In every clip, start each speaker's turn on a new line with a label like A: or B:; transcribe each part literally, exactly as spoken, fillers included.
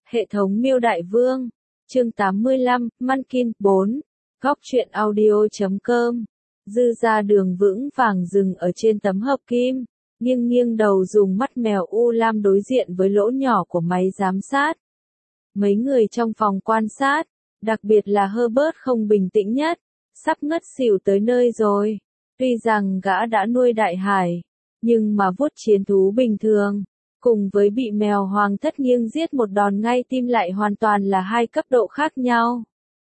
A: Hệ thống Miêu Đại Vương, chương tám mươi lăm, Munchkin, bốn, góc truyện audio chấm com. Dư ra đường vững vàng dừng ở trên tấm hợp kim, nghiêng nghiêng đầu dùng mắt mèo u lam đối diện với lỗ nhỏ của máy giám sát. Mấy người trong phòng quan sát, đặc biệt là Herbert không bình tĩnh nhất, sắp ngất xỉu tới nơi rồi. Tuy rằng gã đã nuôi đại hải, nhưng mà vuốt chiến thú bình thường, cùng với bị mèo hoàng thất nghiêng giết một đòn ngay tim lại hoàn toàn là hai cấp độ khác nhau.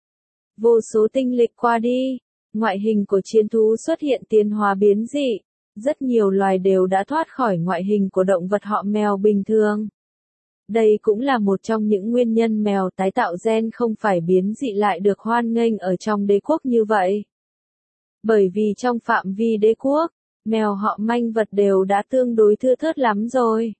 A: Vô số tinh lịch qua đi, ngoại hình của chiến thú xuất hiện tiến hóa biến dị, rất nhiều loài đều đã thoát khỏi ngoại hình của động vật họ mèo bình thường. Đây cũng là một trong những nguyên nhân mèo tái tạo gen không phải biến dị lại được hoan nghênh ở trong đế quốc như vậy. Bởi vì trong phạm vi đế quốc, mèo họ manh vật đều đã tương đối thưa thớt lắm rồi.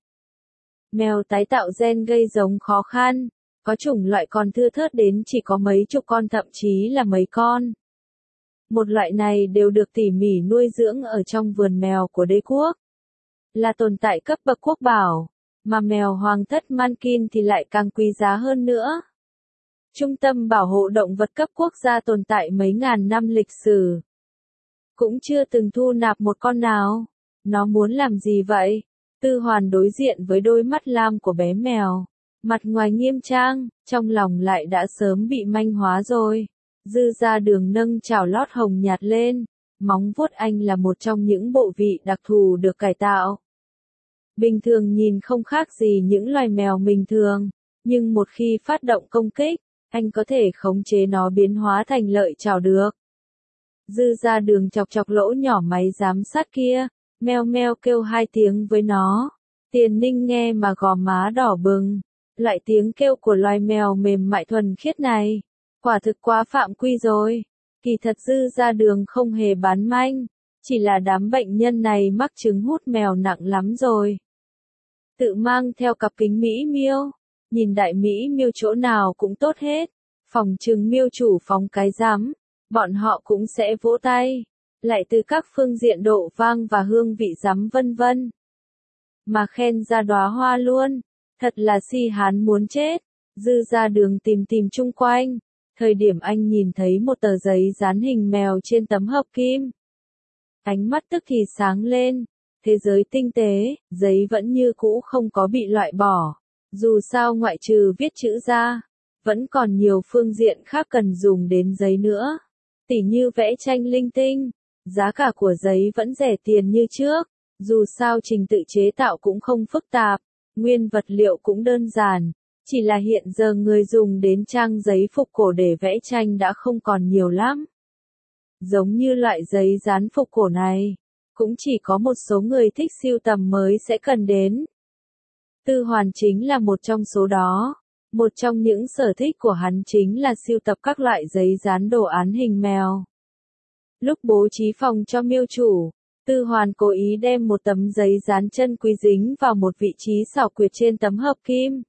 A: Mèo tái tạo gen gây giống khó khăn, có chủng loại còn thưa thớt đến chỉ có mấy chục con thậm chí là mấy con. Một loại này đều được tỉ mỉ nuôi dưỡng ở trong vườn mèo của đế quốc. Là tồn tại cấp bậc quốc bảo, mà mèo hoàng thất Munchkin thì lại càng quý giá hơn nữa. Trung tâm bảo hộ động vật cấp quốc gia tồn tại mấy ngàn năm lịch sử. Cũng chưa từng thu nạp một con nào. Nó muốn làm gì vậy? Tư Hoàn đối diện với đôi mắt lam của bé mèo. Mặt ngoài nghiêm trang, trong lòng lại đã sớm bị manh hóa rồi. Dư ra đường nâng chảo lót hồng nhạt lên. Móng vuốt anh là một trong những bộ vị đặc thù được cải tạo. Bình thường nhìn không khác gì những loài mèo bình thường. Nhưng một khi phát động công kích, anh có thể khống chế nó biến hóa thành lợi chảo được. Dư ra đường chọc chọc lỗ nhỏ máy giám sát kia, meo meo kêu hai tiếng với nó. Tiền Ninh nghe mà gò má đỏ bừng. Loại tiếng kêu của loài mèo mềm mại thuần khiết này, quả thực quá phạm quy rồi. Kỳ thật dư ra đường không hề bán manh, chỉ là đám bệnh nhân này mắc chứng hút mèo nặng lắm rồi. Tự mang theo cặp kính Mỹ Miêu, nhìn đại Mỹ Miêu chỗ nào cũng tốt hết. Phòng trừng Miêu chủ phóng cái rắm, bọn họ cũng sẽ vỗ tay, lại từ các phương diện độ vang và hương vị rắm vân vân. Mà khen ra đóa hoa luôn, thật là si hán muốn chết. Dư ra đường tìm tìm chung quanh, thời điểm anh nhìn thấy một tờ giấy dán hình mèo trên tấm hợp kim. Ánh mắt tức thì sáng lên, thế giới tinh tế, giấy vẫn như cũ không có bị loại bỏ. Dù sao ngoại trừ viết chữ ra, vẫn còn nhiều phương diện khác cần dùng đến giấy nữa. Tỉ như vẽ tranh linh tinh, giá cả của giấy vẫn rẻ tiền như trước, dù sao trình tự chế tạo cũng không phức tạp, nguyên vật liệu cũng đơn giản, chỉ là hiện giờ người dùng đến trang giấy phục cổ để vẽ tranh đã không còn nhiều lắm. Giống như loại giấy dán phục cổ này, cũng chỉ có một số người thích sưu tầm mới sẽ cần đến. Tư Hoàn chính là một trong số đó. Một trong những sở thích của hắn chính là sưu tập các loại giấy dán đồ án hình mèo. Lúc bố trí phòng cho Miêu chủ, Tư Hoàn cố ý đem một tấm giấy dán chân quý dính vào một vị trí xảo quyệt trên tấm hợp kim.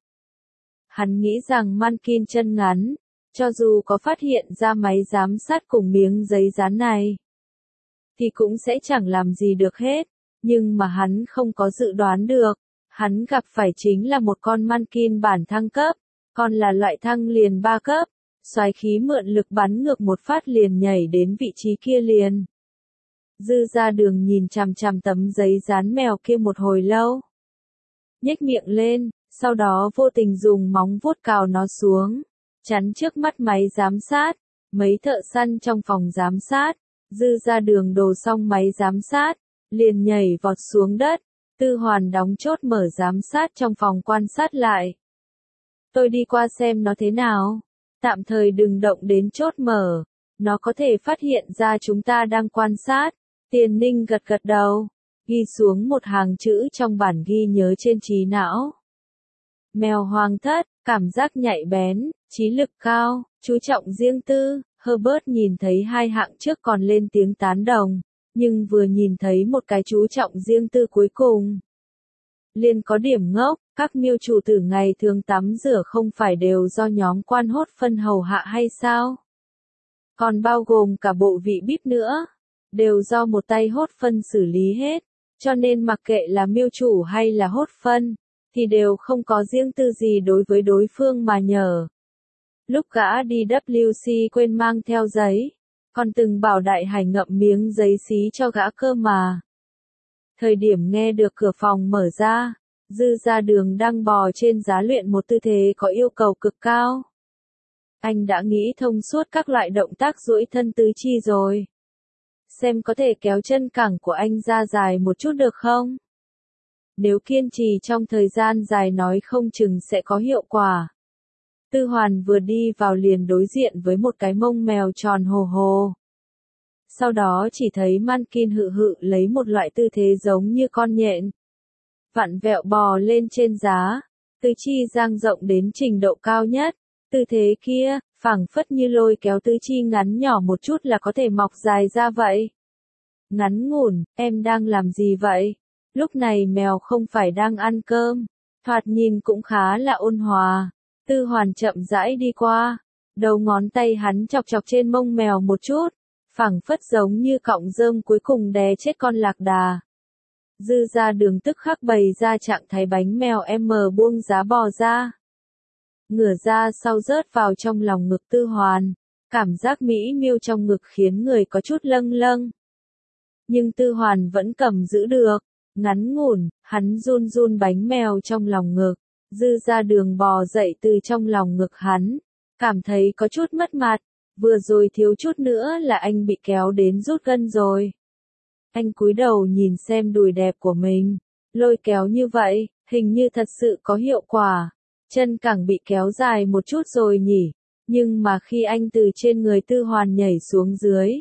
A: Hắn nghĩ rằng Munchkin chân ngắn, cho dù có phát hiện ra máy giám sát cùng miếng giấy dán này, thì cũng sẽ chẳng làm gì được hết. Nhưng mà hắn không có dự đoán được, hắn gặp phải chính là một con Munchkin bản thăng cấp. Còn là loại thăng liền ba cấp, xoáy khí mượn lực bắn ngược một phát liền nhảy đến vị trí kia liền. Dư ra đường nhìn chằm chằm tấm giấy dán mèo kia một hồi lâu. Nhếch miệng lên, sau đó vô tình dùng móng vuốt cào nó xuống, chắn trước mắt máy giám sát. Mấy thợ săn trong phòng giám sát, dư ra đường đồ xong máy giám sát, liền nhảy vọt xuống đất. Tư Hoàn đóng chốt mở giám sát trong phòng quan sát lại. Tôi đi qua xem nó thế nào. Tạm thời đừng động đến chốt mở. Nó có thể phát hiện ra chúng ta đang quan sát. Tiền Ninh gật gật đầu, ghi xuống một hàng chữ trong bản ghi nhớ trên trí não. Mèo hoàng thất, cảm giác nhạy bén, trí lực cao, chú trọng riêng tư. Herbert nhìn thấy hai hạng trước còn lên tiếng tán đồng, nhưng vừa nhìn thấy một cái chú trọng riêng tư cuối cùng, liền có điểm ngốc. Các miêu chủ tử ngày thường tắm rửa không phải đều do nhóm quan hốt phân hầu hạ hay sao? Còn bao gồm cả bộ vị bíp nữa, đều do một tay hốt phân xử lý hết, cho nên mặc kệ là miêu chủ hay là hốt phân, thì đều không có riêng tư gì đối với đối phương mà nhờ. Lúc gã đi W C quên mang theo giấy, còn từng bảo Đại Hải ngậm miếng giấy xí cho gã cơ mà. Thời điểm nghe được cửa phòng mở ra, Dư Ra Đường đang bò trên giá luyện một tư thế có yêu cầu cực cao. Anh đã nghĩ thông suốt các loại động tác duỗi thân tứ chi rồi. Xem có thể kéo chân cẳng của anh ra dài một chút được không? Nếu kiên trì trong thời gian dài nói không chừng sẽ có hiệu quả. Tư Hoàn vừa đi vào liền đối diện với một cái mông mèo tròn hồ hồ. Sau đó chỉ thấy Mankin hự hự lấy một loại tư thế giống như con nhện. Vặn vẹo bò lên trên giá, tứ chi dang rộng đến trình độ cao nhất. Tư thế kia, phảng phất như lôi kéo tứ chi ngắn nhỏ một chút là có thể mọc dài ra vậy. Ngắn ngủn, em đang làm gì vậy? Lúc này mèo không phải đang ăn cơm, thoạt nhìn cũng khá là ôn hòa. Tư Hoàn chậm rãi đi qua, đầu ngón tay hắn chọc chọc trên mông mèo một chút, phảng phất giống như cọng rơm cuối cùng đè chết con lạc đà. Dư Ra Đường tức khắc bày ra trạng thái bánh mèo em buông giá bò ra. Ngửa ra sau rớt vào trong lòng ngực Tư Hoàn, cảm giác mỹ miêu trong ngực khiến người có chút lâng lâng. Nhưng Tư Hoàn vẫn cầm giữ được, ngắn ngủn, hắn run run bánh mèo trong lòng ngực. Dư Ra Đường bò dậy từ trong lòng ngực hắn, cảm thấy có chút mất mặt, vừa rồi thiếu chút nữa là anh bị kéo đến rút gân rồi. Anh cúi đầu nhìn xem đùi đẹp của mình, lôi kéo như vậy, hình như thật sự có hiệu quả, chân cẳng bị kéo dài một chút rồi nhỉ, nhưng mà khi anh từ trên người Tư Hoàn nhảy xuống dưới,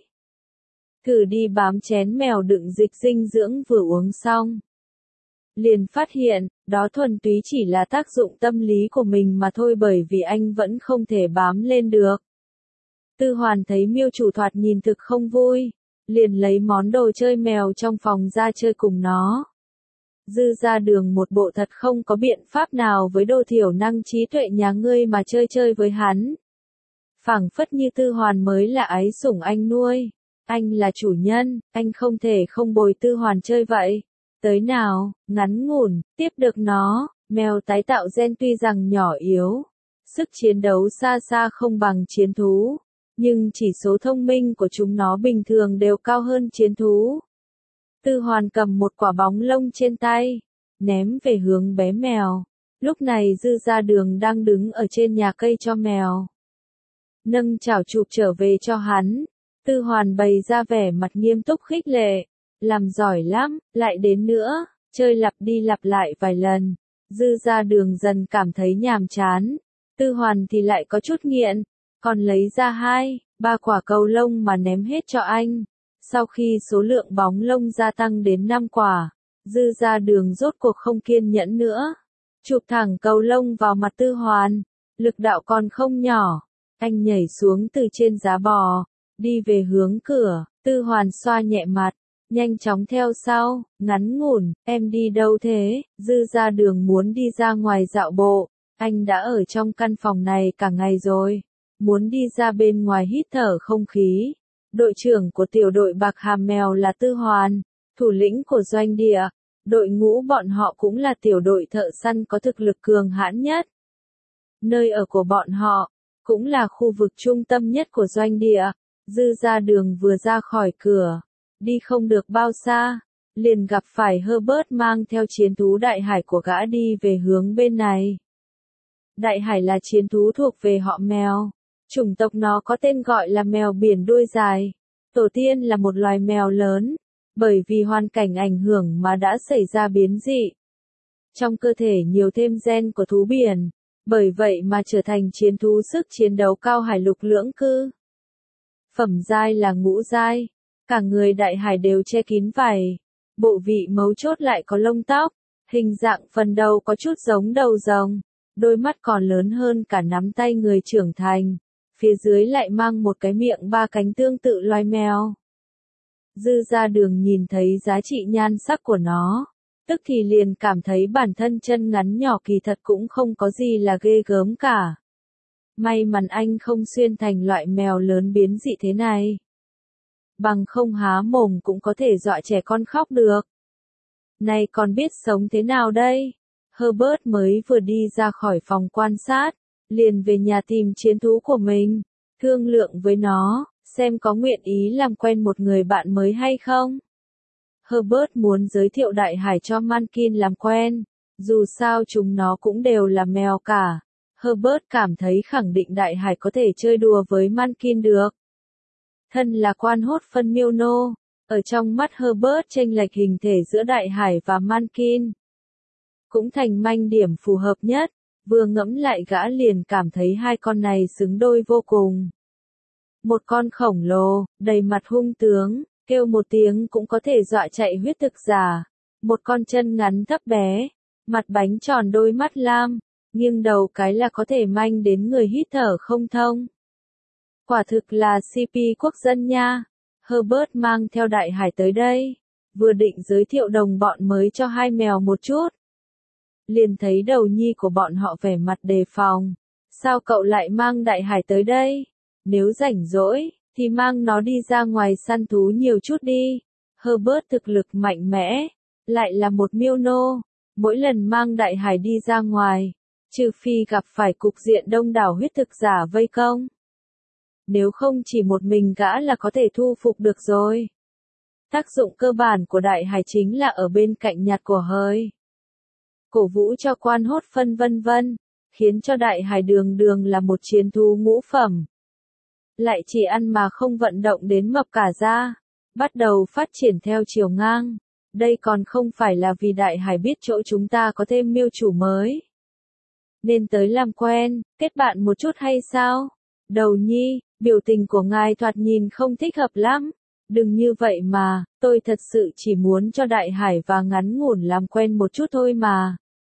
A: thử đi bám chén mèo đựng dịch dinh dưỡng vừa uống xong. Liền phát hiện, đó thuần túy chỉ là tác dụng tâm lý của mình mà thôi bởi vì anh vẫn không thể bám lên được. Tư Hoàn thấy miêu chủ thoạt nhìn thực không vui, liền lấy món đồ chơi mèo trong phòng ra chơi cùng nó. Dư Ra Đường một bộ thật không có biện pháp nào với đồ thiểu năng trí tuệ nhà ngươi mà chơi chơi với hắn. Phảng phất như Tư Hoàn mới là ái sủng anh nuôi, anh là chủ nhân, anh không thể không bồi Tư Hoàn chơi vậy. Tới nào, ngắn ngủn, tiếp được nó, mèo tái tạo gen tuy rằng nhỏ yếu, sức chiến đấu xa xa không bằng chiến thú, nhưng chỉ số thông minh của chúng nó bình thường đều cao hơn chiến thú. Tư Hoàn cầm một quả bóng lông trên tay, ném về hướng bé mèo. Lúc này Dư Ra Đường đang đứng ở trên nhà cây cho mèo. Nâng chảo chụp trở về cho hắn, Tư Hoàn bày ra vẻ mặt nghiêm túc khích lệ. Làm giỏi lắm, lại đến nữa, chơi lặp đi lặp lại vài lần. Dư Ra Đường dần cảm thấy nhàm chán. Tư Hoàn thì lại có chút nghiện, còn lấy ra hai, ba quả cầu lông mà ném hết cho anh. Sau khi số lượng bóng lông gia tăng đến năm quả, Dư Ra Đường rốt cuộc không kiên nhẫn nữa. Chụp thẳng cầu lông vào mặt Tư Hoàn, lực đạo còn không nhỏ. Anh nhảy xuống từ trên giá bò, đi về hướng cửa, Tư Hoàn xoa nhẹ mặt. Nhanh chóng theo sau, ngắn ngủn, em đi đâu thế? Dư Ra Đường muốn đi ra ngoài dạo bộ, anh đã ở trong căn phòng này cả ngày rồi, muốn đi ra bên ngoài hít thở không khí. Đội trưởng của tiểu đội Bạc Hàm Mèo là Tư Hoàn, thủ lĩnh của doanh địa, đội ngũ bọn họ cũng là tiểu đội thợ săn có thực lực cường hãn nhất. Nơi ở của bọn họ, cũng là khu vực trung tâm nhất của doanh địa. Dư Ra Đường vừa ra khỏi cửa, đi không được bao xa, liền gặp phải Herbert mang theo chiến thú Đại Hải của gã đi về hướng bên này. Đại Hải là chiến thú thuộc về họ mèo. Chủng tộc nó có tên gọi là mèo biển đuôi dài. Tổ tiên là một loài mèo lớn, bởi vì hoàn cảnh ảnh hưởng mà đã xảy ra biến dị. Trong cơ thể nhiều thêm gen của thú biển, bởi vậy mà trở thành chiến thú sức chiến đấu cao hải lục lưỡng cư. Phẩm giai là ngũ giai. Cả người Đại Hải đều che kín vảy, bộ vị mấu chốt lại có lông tóc, hình dạng phần đầu có chút giống đầu rồng, đôi mắt còn lớn hơn cả nắm tay người trưởng thành, phía dưới lại mang một cái miệng ba cánh tương tự loài mèo. Dư Ra Đường nhìn thấy giá trị nhan sắc của nó, tức thì liền cảm thấy bản thân chân ngắn nhỏ kỳ thật cũng không có gì là ghê gớm cả. May mắn anh không xuyên thành loại mèo lớn biến dị thế này. Bằng không há mồm cũng có thể dọa trẻ con khóc được. Này còn biết sống thế nào đây? Herbert mới vừa đi ra khỏi phòng quan sát, liền về nhà tìm chiến thú của mình, thương lượng với nó, xem có nguyện ý làm quen một người bạn mới hay không. Herbert muốn giới thiệu Đại Hải cho Mankin làm quen, dù sao chúng nó cũng đều là mèo cả. Herbert cảm thấy khẳng định Đại Hải có thể chơi đùa với Mankin được. Thân là quan hốt phân miêu nô, ở trong mắt Herbert chênh lệch hình thể giữa Đại Hải và Mankin cũng thành manh điểm phù hợp nhất, vừa ngẫm lại gã liền cảm thấy hai con này xứng đôi vô cùng. Một con khổng lồ, đầy mặt hung tướng, kêu một tiếng cũng có thể dọa chạy huyết thực giả. Một con chân ngắn thấp bé, mặt bánh tròn đôi mắt lam, nghiêng đầu cái là có thể manh đến người hít thở không thông. Quả thực là xê pê quốc dân nha. Herbert mang theo Đại Hải tới đây, vừa định giới thiệu đồng bọn mới cho hai mèo một chút. Liền thấy đầu nhi của bọn họ vẻ mặt đề phòng. Sao cậu lại mang Đại Hải tới đây? Nếu rảnh rỗi, thì mang nó đi ra ngoài săn thú nhiều chút đi. Herbert thực lực mạnh mẽ, lại là một miêu nô, mỗi lần mang Đại Hải đi ra ngoài, trừ phi gặp phải cục diện đông đảo huyết thực giả vây công. Nếu không chỉ một mình gã là có thể thu phục được rồi. Tác dụng cơ bản của Đại Hải chính là ở bên cạnh nhặt của hơi, cổ vũ cho quan hốt phân vân vân, khiến cho Đại Hải đường đường là một chiến thú ngũ phẩm. Lại chỉ ăn mà không vận động đến mập cả da, bắt đầu phát triển theo chiều ngang. Đây còn không phải là vì Đại Hải biết chỗ chúng ta có thêm miêu chủ mới, nên tới làm quen, kết bạn một chút hay sao? Đầu nhi, biểu tình của ngài thoạt nhìn không thích hợp lắm. Đừng như vậy mà, tôi thật sự chỉ muốn cho Đại Hải và ngắn ngủn làm quen một chút thôi mà.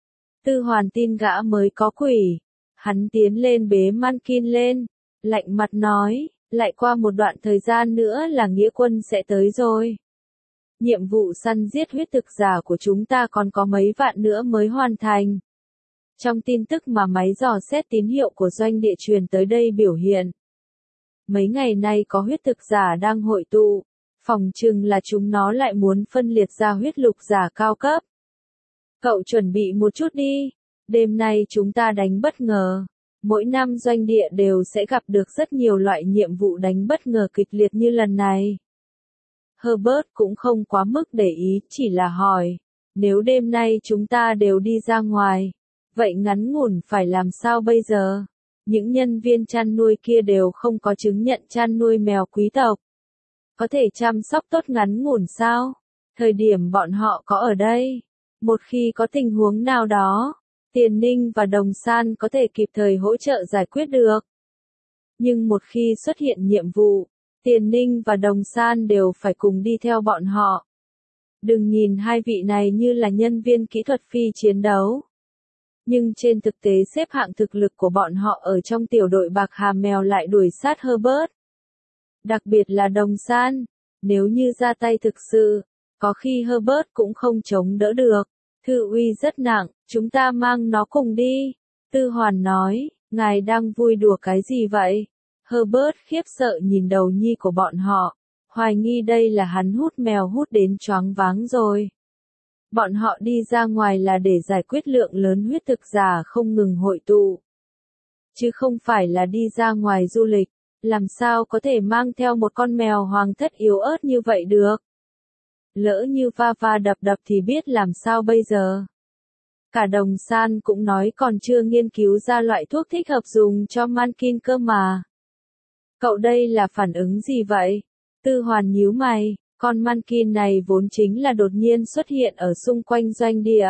A: Tư Hoàn tin gã mới có quỷ. Hắn tiến lên bế Mankin lên, lạnh mặt nói, lại qua một đoạn thời gian nữa là nghĩa quân sẽ tới rồi. Nhiệm vụ săn giết huyết thực giả của chúng ta còn có mấy vạn nữa mới hoàn thành. Trong tin tức mà máy dò xét tín hiệu của doanh địa truyền tới đây biểu hiện, mấy ngày nay có huyết thực giả đang hội tụ, phòng chừng là chúng nó lại muốn phân liệt ra huyết lục giả cao cấp. Cậu chuẩn bị một chút đi, đêm nay chúng ta đánh bất ngờ. Mỗi năm doanh địa đều sẽ gặp được rất nhiều loại nhiệm vụ đánh bất ngờ kịch liệt như lần này. Herbert cũng không quá mức để ý, chỉ là hỏi, nếu đêm nay chúng ta đều đi ra ngoài, vậy ngắn ngủn phải làm sao bây giờ? Những nhân viên chăn nuôi kia đều không có chứng nhận chăn nuôi mèo quý tộc. Có thể chăm sóc tốt ngắn ngủn sao? Thời điểm bọn họ có ở đây, một khi có tình huống nào đó, Tiền Ninh và Đồng San có thể kịp thời hỗ trợ giải quyết được. Nhưng một khi xuất hiện nhiệm vụ, Tiền Ninh và Đồng San đều phải cùng đi theo bọn họ. Đừng nhìn hai vị này như là nhân viên kỹ thuật phi chiến đấu, nhưng trên thực tế xếp hạng thực lực của bọn họ ở trong tiểu đội bạc hà mèo lại đuổi sát Herbert. Đặc biệt là Đồng San, nếu như ra tay thực sự, có khi Herbert cũng không chống đỡ được. Thư uy rất nặng, chúng ta mang nó cùng đi. Tư Hoàn nói, ngài đang vui đùa cái gì vậy? Herbert khiếp sợ nhìn đầu nhi của bọn họ, hoài nghi đây là hắn hút mèo hút đến choáng váng rồi. Bọn họ đi ra ngoài là để giải quyết lượng lớn huyết thực giả không ngừng hội tụ, chứ không phải là đi ra ngoài du lịch. Làm sao có thể mang theo một con mèo hoàng thất yếu ớt như vậy được? Lỡ như va va đập đập thì biết làm sao bây giờ? Cả Đồng San cũng nói còn chưa nghiên cứu ra loại thuốc thích hợp dùng cho Mankin cơ mà. Cậu đây là phản ứng gì vậy? Tư Hoàn nhíu mày, con Mankin này vốn chính là đột nhiên xuất hiện ở xung quanh doanh địa.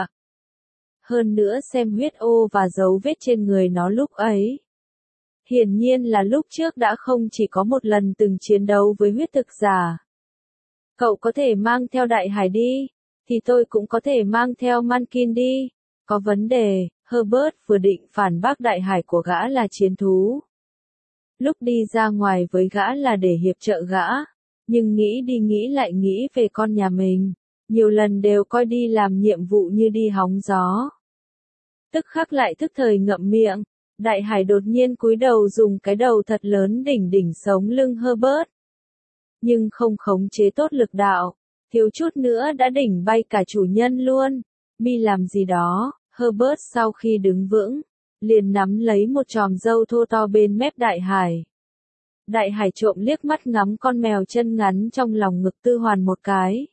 A: Hơn nữa xem huyết ô và dấu vết trên người nó lúc ấy. Hiển nhiên là lúc trước đã không chỉ có một lần từng chiến đấu với huyết thực giả. Cậu có thể mang theo Đại Hải đi, thì tôi cũng có thể mang theo Mankin đi. Có vấn đề, Herbert vừa định phản bác Đại Hải của gã là chiến thú. Lúc đi ra ngoài với gã là để hiệp trợ gã, nhưng nghĩ đi nghĩ lại nghĩ về con nhà mình, nhiều lần đều coi đi làm nhiệm vụ như đi hóng gió. Tức khắc lại thức thời ngậm miệng, Đại Hải đột nhiên cúi đầu dùng cái đầu thật lớn đỉnh đỉnh sống lưng Herbert. Nhưng không khống chế tốt lực đạo, thiếu chút nữa đã đỉnh bay cả chủ nhân luôn. Mi làm gì đó? Herbert sau khi đứng vững, liền nắm lấy một chòm râu thô to bên mép Đại Hải. Đại Hải trộm liếc mắt ngắm con mèo chân ngắn trong lòng ngực Tư Hoàn một cái.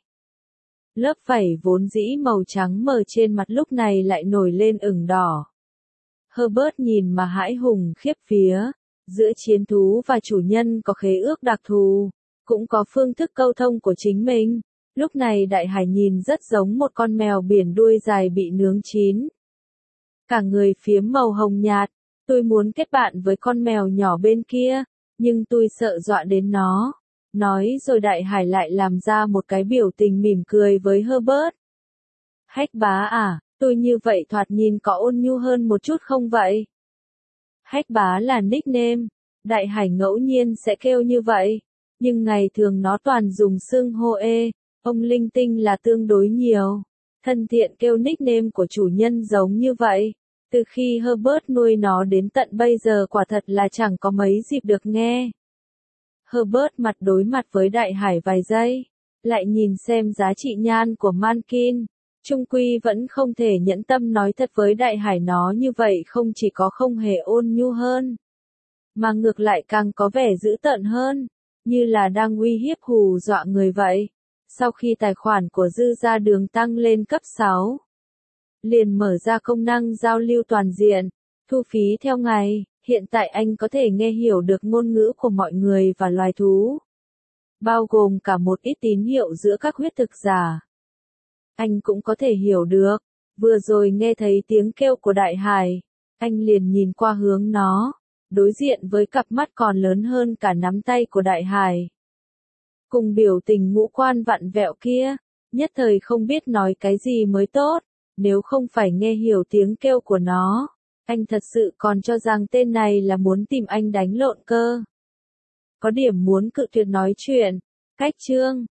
A: Lớp vảy vốn dĩ màu trắng mờ trên mặt lúc này lại nổi lên ửng đỏ. Herbert nhìn mà hãi hùng khiếp vía, giữa chiến thú và chủ nhân có khế ước đặc thù, cũng có phương thức câu thông của chính mình. Lúc này Đại Hải nhìn rất giống một con mèo biển đuôi dài bị nướng chín. Cả người phiếm màu hồng nhạt, tôi muốn kết bạn với con mèo nhỏ bên kia, nhưng tôi sợ dọa đến nó. Nói rồi Đại Hải lại làm ra một cái biểu tình mỉm cười với Herbert. Hách bá à, tôi như vậy thoạt nhìn có ôn nhu hơn một chút không vậy? Hách bá là nickname, Đại Hải ngẫu nhiên sẽ kêu như vậy, nhưng ngày thường nó toàn dùng xưng hô ê, ông linh tinh là tương đối nhiều. Thân thiện kêu nickname của chủ nhân giống như vậy. Từ khi Herbert nuôi nó đến tận bây giờ quả thật là chẳng có mấy dịp được nghe. Herbert mặt đối mặt với Đại Hải vài giây, lại nhìn xem giá trị nhan của Mankin. Trung quy vẫn không thể nhẫn tâm nói thật với Đại Hải nó như vậy không chỉ có không hề ôn nhu hơn, mà ngược lại càng có vẻ dữ tợn hơn, như là đang uy hiếp hù dọa người vậy. Sau khi tài khoản của Dư Gia Đường tăng lên cấp sáu, liền mở ra công năng giao lưu toàn diện, thu phí theo ngày, hiện tại anh có thể nghe hiểu được ngôn ngữ của mọi người và loài thú, bao gồm cả một ít tín hiệu giữa các huyết thực giả. Anh cũng có thể hiểu được, vừa rồi nghe thấy tiếng kêu của Đại Hải, anh liền nhìn qua hướng nó, đối diện với cặp mắt còn lớn hơn cả nắm tay của Đại Hải. Cùng biểu tình ngũ quan vặn vẹo kia, nhất thời không biết nói cái gì mới tốt, nếu không phải nghe hiểu tiếng kêu của nó, anh thật sự còn cho rằng tên này là muốn tìm anh đánh lộn cơ. Có điểm muốn cự tuyệt nói chuyện. Cách chương